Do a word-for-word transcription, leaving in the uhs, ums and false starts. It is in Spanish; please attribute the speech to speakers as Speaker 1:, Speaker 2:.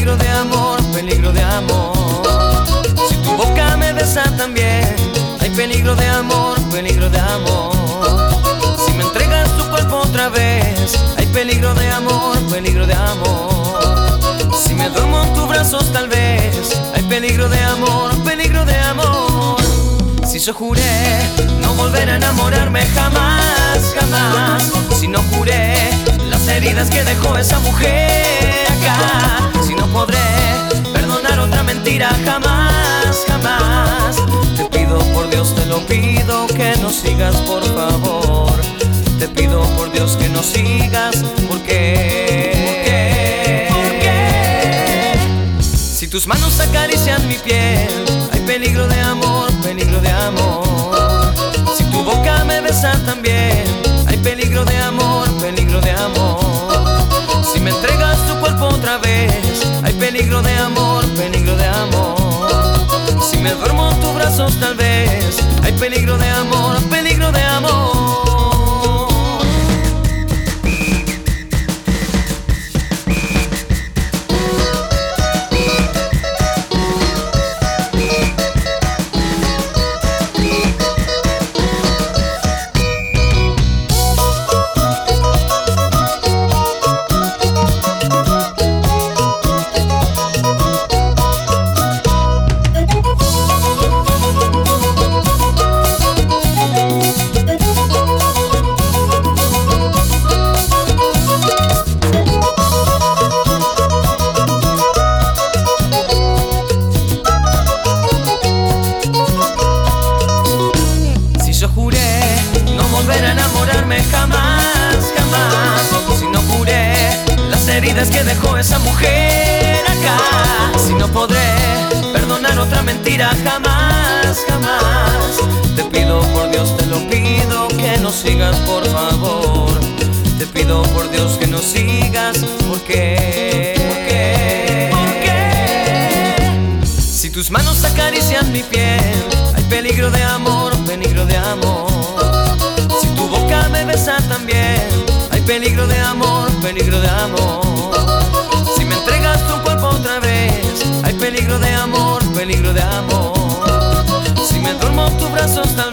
Speaker 1: peligro de amor, peligro de amor. Si tu boca me besa también, hay peligro de amor, peligro de amor. Si me entregas tu cuerpo otra vez, hay peligro de amor, peligro de amor. Si me duermo en tus brazos tal vez, hay peligro de amor, peligro de amor. Si yo juré no volver a enamorarme jamás, jamás. Si no juré las heridas que dejó esa mujer acá. Si no podré perdonar otra mentira jamás, jamás. Te pido por Dios, te lo pido, que no sigas por favor. Te pido por Dios que no sigas, porque, porque si tus manos acarician mi piel, hay peligro de amor, peligro de amor. Si tu boca me besa también, hay peligro de amor, peligro de amor. Si me entregas tu cuerpo otra vez, hay peligro de amor, peligro de amor. Si me duermo en tus brazos tal vez, hay peligro de amor, peligro de amor. Jamás, jamás. Si no juré las heridas que dejó esa mujer acá. Si no podré perdonar otra mentira jamás, jamás. Te pido por Dios, te lo pido, que no sigas por favor. Te pido por Dios que no sigas, porque, porque, porque si tus manos acarician mi piel, hay peligro de amor, peligro de amor. Me besa también, hay peligro de amor, peligro de amor. Si me entregas tu cuerpo otra vez, hay peligro de amor, peligro de amor. Si me duermo en tus brazos tal